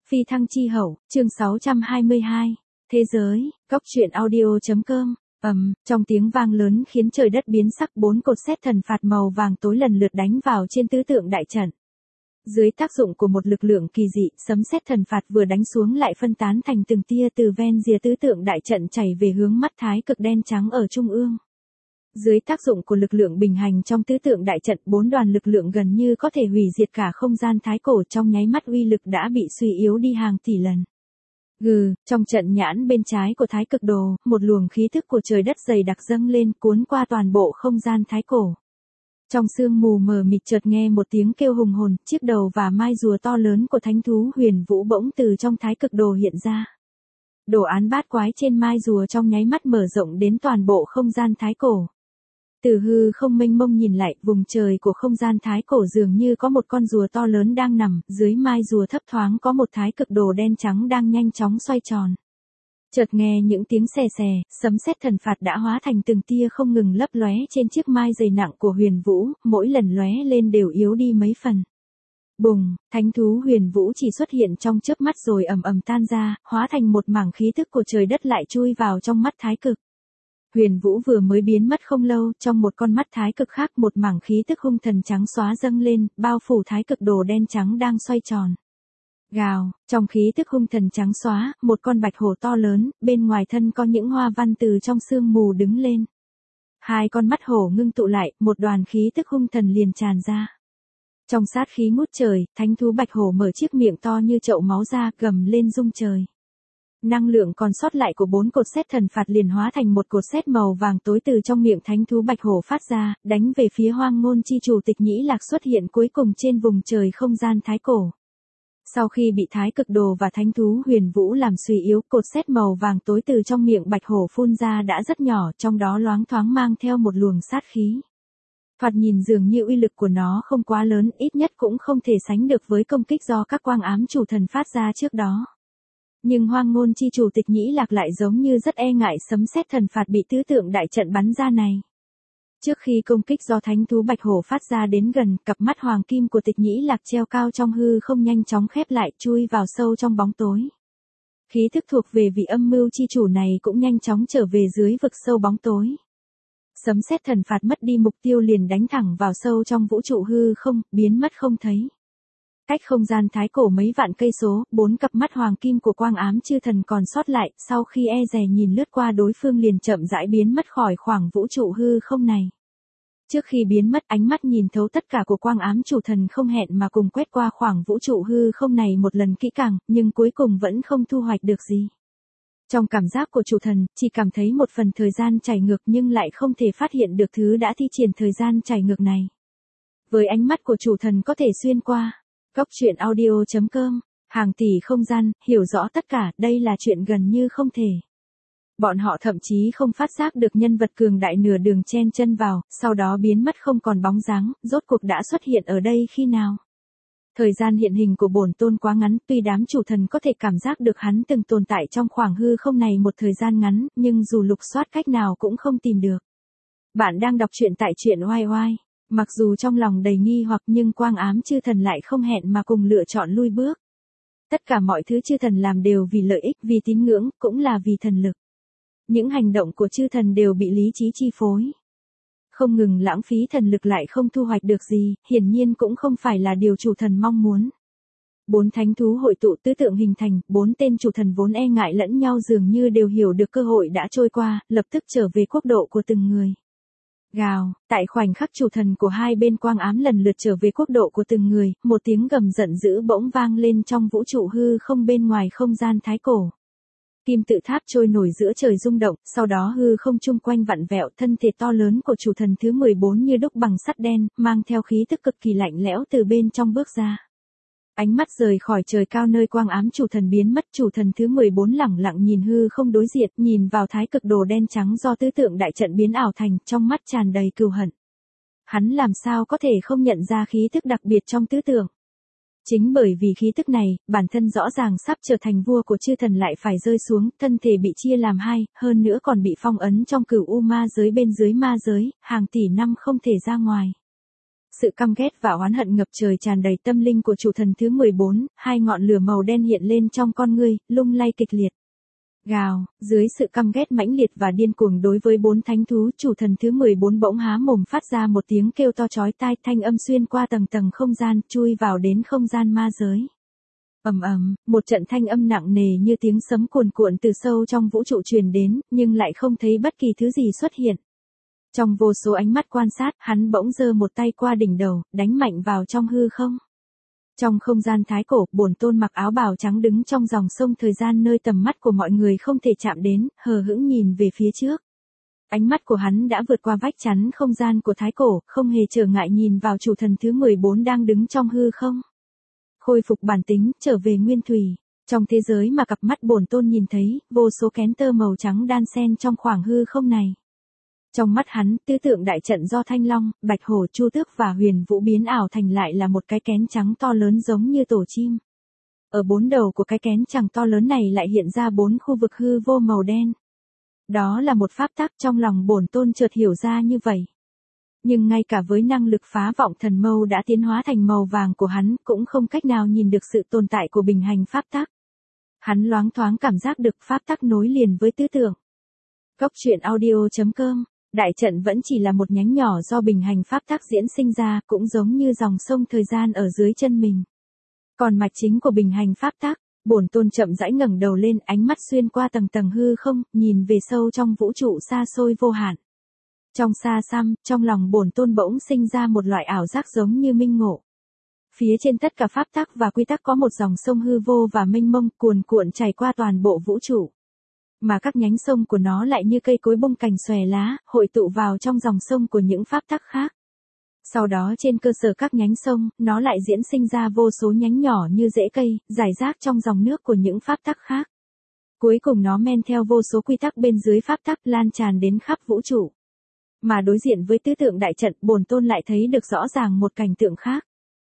Phi thăng chi hậu, chương 622. Thế giới, góc truyện audio.com. Trong tiếng vang lớn khiến trời đất biến sắc, 4 cột sét thần phạt màu vàng tối lần lượt đánh vào trên tứ tượng đại trận. Dưới tác dụng của một lực lượng kỳ dị, sấm sét thần phạt vừa đánh xuống lại phân tán thành từng tia từ ven rìa tứ tượng đại trận chảy về hướng mắt thái cực đen trắng ở trung ương. Dưới tác dụng của lực lượng bình hành trong tứ tượng đại trận, 4 đoàn lực lượng gần như có thể hủy diệt cả không gian thái cổ, trong nháy mắt uy lực đã bị suy yếu đi hàng tỷ lần. Trong trận nhãn bên trái của thái cực đồ, một luồng khí thức của trời đất dày đặc dâng lên, cuốn qua toàn bộ không gian thái cổ. Trong sương mù mờ mịt chợt nghe một tiếng kêu hùng hồn, chiếc đầu và mai rùa to lớn của thánh thú Huyền Vũ bỗng từ trong thái cực đồ hiện ra. Đồ án bát quái trên mai rùa trong nháy mắt mở rộng đến toàn bộ không gian thái cổ. Từ hư không mênh mông nhìn lại, vùng trời của không gian thái cổ dường như có một con rùa to lớn đang nằm, dưới mai rùa thấp thoáng có một thái cực đồ đen trắng đang nhanh chóng xoay tròn. Chợt nghe những tiếng xè xè, sấm sét thần phạt đã hóa thành từng tia không ngừng lấp lóe trên chiếc mai dày nặng của Huyền Vũ, mỗi lần lóe lên đều yếu đi mấy phần. Bùng, thánh thú Huyền Vũ chỉ xuất hiện trong chớp mắt rồi ầm ầm tan ra, hóa thành một mảng khí thức của trời đất lại chui vào trong mắt thái cực. Huyền Vũ vừa mới biến mất không lâu, trong một con mắt thái cực khác một mảng khí tức hung thần trắng xóa dâng lên, bao phủ thái cực đồ đen trắng đang xoay tròn. Gào, trong khí tức hung thần trắng xóa, một con bạch hổ to lớn, bên ngoài thân có những hoa văn từ trong sương mù đứng lên. Hai con mắt hổ ngưng tụ lại, một đoàn khí tức hung thần liền tràn ra. Trong sát khí ngút trời, thánh thú bạch hổ mở chiếc miệng to như chậu máu ra, gầm lên rung trời. Năng lượng còn sót lại của 4 cột sét thần phạt liền hóa thành một cột sét màu vàng tối từ trong miệng thánh thú bạch hổ phát ra, đánh về phía Hoang Ngôn chi chủ Tịch Nhĩ Lạc xuất hiện cuối cùng trên vùng trời không gian thái cổ. Sau khi bị thái cực đồ và thánh thú Huyền Vũ làm suy yếu, cột sét màu vàng tối từ trong miệng bạch hổ phun ra đã rất nhỏ, trong đó loáng thoáng mang theo một luồng sát khí. Thoạt nhìn dường như uy lực của nó không quá lớn, ít nhất cũng không thể sánh được với công kích do các quang ám chủ thần phát ra trước đó. Nhưng Hoang Ngôn chi chủ Tịch Nhĩ Lạc lại giống như rất e ngại sấm sét thần phạt bị tứ tượng đại trận bắn ra này. Trước khi công kích do thánh thú bạch hổ phát ra đến gần, cặp mắt hoàng kim của Tịch Nhĩ Lạc treo cao trong hư không nhanh chóng khép lại, chui vào sâu trong bóng tối. Khí thức thuộc về vị âm mưu chi chủ này cũng nhanh chóng trở về dưới vực sâu bóng tối. Sấm sét thần phạt mất đi mục tiêu liền đánh thẳng vào sâu trong vũ trụ hư không, biến mất không thấy. Cách không gian thái cổ mấy vạn cây số, 4 cặp mắt hoàng kim của quang ám chư thần còn sót lại, sau khi e dè nhìn lướt qua đối phương liền chậm rãi biến mất khỏi khoảng vũ trụ hư không này. Trước khi biến mất, ánh mắt nhìn thấu tất cả của quang ám chủ thần không hẹn mà cùng quét qua khoảng vũ trụ hư không này một lần kỹ càng, nhưng cuối cùng vẫn không thu hoạch được gì. Trong cảm giác của chủ thần, chỉ cảm thấy một phần thời gian chảy ngược nhưng lại không thể phát hiện được thứ đã thi triển thời gian chảy ngược này. Với ánh mắt của chủ thần có thể xuyên qua. Góc truyện audio.com, hàng tỷ không gian, hiểu rõ tất cả, đây là chuyện gần như không thể. Bọn họ thậm chí không phát giác được nhân vật cường đại nửa đường chen chân vào, sau đó biến mất không còn bóng dáng, rốt cuộc đã xuất hiện ở đây khi nào. Thời gian hiện hình của bổn tôn quá ngắn, tuy đám chủ thần có thể cảm giác được hắn từng tồn tại trong khoảng hư không này một thời gian ngắn, nhưng dù lục soát cách nào cũng không tìm được. Bạn đang đọc truyện tại truyện oai oai. Mặc dù trong lòng đầy nghi hoặc nhưng quang ám chư thần lại không hẹn mà cùng lựa chọn lui bước. Tất cả mọi thứ chư thần làm đều vì lợi ích, vì tín ngưỡng, cũng là vì thần lực. Những hành động của chư thần đều bị lý trí chi phối. Không ngừng lãng phí thần lực lại không thu hoạch được gì, hiển nhiên cũng không phải là điều chủ thần mong muốn. 4 thánh thú hội tụ tứ tượng hình thành, 4 tên chủ thần vốn e ngại lẫn nhau dường như đều hiểu được cơ hội đã trôi qua, lập tức trở về quốc độ của từng người. Gào, tại khoảnh khắc chủ thần của hai bên quang ám lần lượt trở về quốc độ của từng người, một tiếng gầm giận dữ bỗng vang lên trong vũ trụ hư không bên ngoài không gian thái cổ. Kim tự tháp trôi nổi giữa trời rung động, sau đó hư không chung quanh vặn vẹo, thân thể to lớn của chủ thần thứ 14 như đúc bằng sắt đen, mang theo khí tức cực kỳ lạnh lẽo từ bên trong bước ra. Ánh mắt rời khỏi trời cao nơi quang ám chủ thần biến mất, chủ thần thứ 14 lẳng lặng nhìn hư không đối diện, nhìn vào thái cực đồ đen trắng do tứ tượng đại trận biến ảo thành, trong mắt tràn đầy cừu hận. Hắn làm sao có thể không nhận ra khí tức đặc biệt trong tứ tượng. Chính bởi vì khí tức này, bản thân rõ ràng sắp trở thành vua của chư thần lại phải rơi xuống, thân thể bị chia làm hai, hơn nữa còn bị phong ấn trong cửu u ma giới bên dưới ma giới, hàng tỷ năm không thể ra ngoài. sự căm ghét và oán hận ngập trời tràn đầy tâm linh của chủ thần thứ 14, hai ngọn lửa màu đen hiện lên trong con ngươi, lung lay kịch liệt. Gào, dưới sự căm ghét mãnh liệt và điên cuồng đối với 4 thánh thú, chủ thần thứ 14 bỗng há mồm phát ra một tiếng kêu to chói tai, thanh âm xuyên qua tầng tầng không gian, chui vào đến không gian ma giới. Ầm ầm, một trận thanh âm nặng nề như tiếng sấm cuồn cuộn từ sâu trong vũ trụ truyền đến, nhưng lại không thấy bất kỳ thứ gì xuất hiện. Trong vô số ánh mắt quan sát, hắn bỗng giơ một tay qua đỉnh đầu, đánh mạnh vào trong hư không. Trong không gian thái cổ, bổn tôn mặc áo bào trắng đứng trong dòng sông thời gian nơi tầm mắt của mọi người không thể chạm đến, hờ hững nhìn về phía trước. Ánh mắt của hắn đã vượt qua vách chắn không gian của thái cổ, không hề trở ngại nhìn vào chủ thần thứ 14 đang đứng trong hư không. Khôi phục bản tính, trở về nguyên thủy. Trong thế giới mà cặp mắt bổn tôn nhìn thấy, vô số kén tơ màu trắng đan xen trong khoảng hư không này. Trong mắt hắn, tứ tượng đại trận do Thanh Long, Bạch Hổ, Chu Tước và Huyền Vũ biến ảo thành lại là một cái kén trắng to lớn giống như tổ chim. Ở 4 đầu của cái kén trắng to lớn này lại hiện ra 4 khu vực hư vô màu đen. Đó là một pháp tắc, trong lòng bổn tôn chợt hiểu ra như vậy. Nhưng ngay cả với năng lực phá vọng thần mâu đã tiến hóa thành màu vàng của hắn, cũng không cách nào nhìn được sự tồn tại của bình hành pháp tắc. Hắn loáng thoáng cảm giác được pháp tắc nối liền với tứ tượng. Góc truyện audio.com. Đại trận vẫn chỉ là một nhánh nhỏ do bình hành pháp tắc diễn sinh ra, cũng giống như dòng sông thời gian ở dưới chân mình. Còn mạch chính của bình hành pháp tắc, bổn tôn chậm rãi ngẩng đầu lên, ánh mắt xuyên qua tầng tầng hư không, nhìn về sâu trong vũ trụ xa xôi vô hạn. Trong xa xăm, trong lòng bổn tôn bỗng sinh ra một loại ảo giác giống như minh ngộ. Phía trên tất cả pháp tắc và quy tắc có một dòng sông hư vô và mênh mông cuồn cuộn chảy qua toàn bộ vũ trụ. Mà các nhánh sông của nó lại như cây cối bông cành xòe lá, hội tụ vào trong dòng sông của những pháp tắc khác. Sau đó trên cơ sở các nhánh sông, nó lại diễn sinh ra vô số nhánh nhỏ như rễ cây, rải rác trong dòng nước của những pháp tắc khác. Cuối cùng nó men theo vô số quy tắc bên dưới pháp tắc lan tràn đến khắp vũ trụ. Mà đối diện với tứ tượng đại trận, bổn tôn lại thấy được rõ ràng một cảnh tượng khác.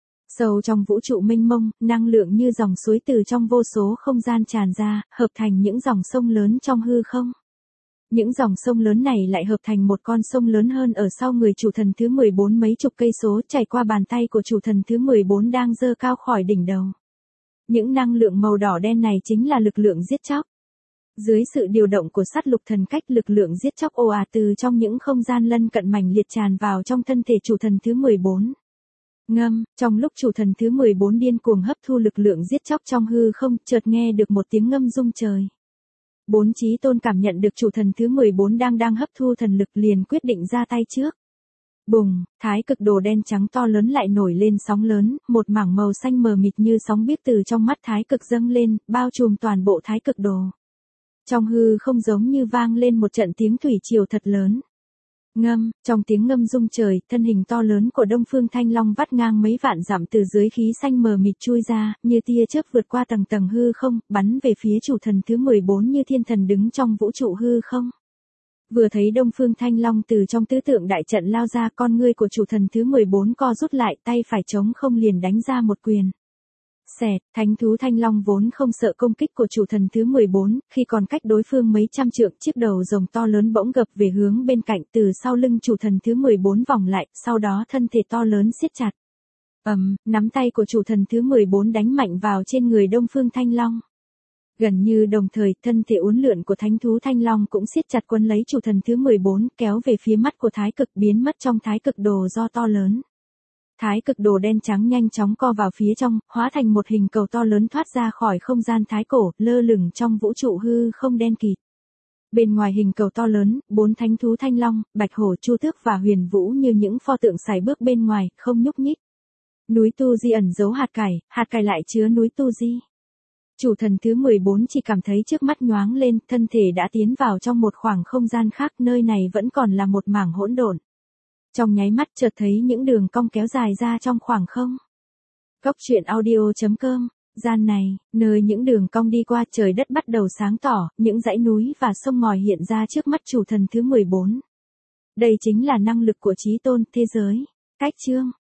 Sâu trong vũ trụ mênh mông, năng lượng như dòng suối từ trong vô số không gian tràn ra, hợp thành những dòng sông lớn trong hư không. Những dòng sông lớn này lại hợp thành một con sông lớn hơn ở sau người chủ thần thứ 14 mấy chục cây số, chảy qua bàn tay của chủ thần thứ 14 đang giơ cao khỏi đỉnh đầu. Những năng lượng màu đỏ đen này chính là lực lượng giết chóc. Dưới sự điều động của sát lục thần cách, lực lượng giết chóc ồ ạt từ trong những không gian lân cận mảnh liệt tràn vào trong thân thể chủ thần thứ 14. Ngâm, trong lúc chủ thần thứ 14 điên cuồng hấp thu lực lượng giết chóc trong hư không, chợt nghe được một tiếng ngâm rung trời. 4 chí tôn cảm nhận được chủ thần thứ 14 đang hấp thu thần lực, liền quyết định ra tay trước. Bùng, thái cực đồ đen trắng to lớn lại nổi lên sóng lớn, một mảng màu xanh mờ mịt như sóng biếc từ trong mắt thái cực dâng lên, bao trùm toàn bộ thái cực đồ. Trong hư không giống như vang lên một trận tiếng thủy triều thật lớn. Ngâm, trong tiếng ngâm rung trời, thân hình to lớn của Đông Phương Thanh Long vắt ngang mấy vạn dặm từ dưới khí xanh mờ mịt chui ra, như tia chớp vượt qua tầng tầng hư không, bắn về phía chủ thần thứ 14 như thiên thần đứng trong vũ trụ hư không. Vừa thấy Đông Phương Thanh Long từ trong tứ tượng đại trận lao ra, con ngươi của chủ thần thứ 14 co rút lại, tay phải trống không liền đánh ra một quyền. Xẹt, thánh thú Thanh Long vốn không sợ công kích của chủ thần thứ 14, khi còn cách đối phương mấy trăm trượng, chiếc đầu rồng to lớn bỗng gập về hướng bên cạnh, từ sau lưng chủ thần thứ 14 vòng lại, sau đó thân thể to lớn siết chặt. Nắm tay của chủ thần thứ 14 đánh mạnh vào trên người Đông Phương Thanh Long. Gần như đồng thời, thân thể uốn lượn của thánh thú Thanh Long cũng siết chặt quấn lấy chủ thần thứ 14, kéo về phía mắt của thái cực, biến mất trong thái cực đồ do to lớn. Thái cực đồ đen trắng nhanh chóng co vào phía trong, hóa thành một hình cầu to lớn thoát ra khỏi không gian thái cổ, lơ lửng trong vũ trụ hư không đen kịt. Bên ngoài hình cầu to lớn, 4 thánh thú Thanh Long, Bạch Hổ, Chu Tước và Huyền Vũ như những pho tượng sải bước bên ngoài, không nhúc nhích. Núi Tu Di ẩn giấu hạt cải lại chứa núi Tu Di. Chủ thần thứ 14 chỉ cảm thấy trước mắt nhoáng lên, thân thể đã tiến vào trong một khoảng không gian khác, nơi này vẫn còn là một mảng hỗn độn. Trong nháy mắt chợt thấy những đường cong kéo dài ra trong khoảng không. Góc truyện audio.com, gian này, nơi những đường cong đi qua, trời đất bắt đầu sáng tỏ, những dãy núi và sông ngòi hiện ra trước mắt chủ thần thứ 14. Đây chính là năng lực của chí tôn thế giới. Cách chương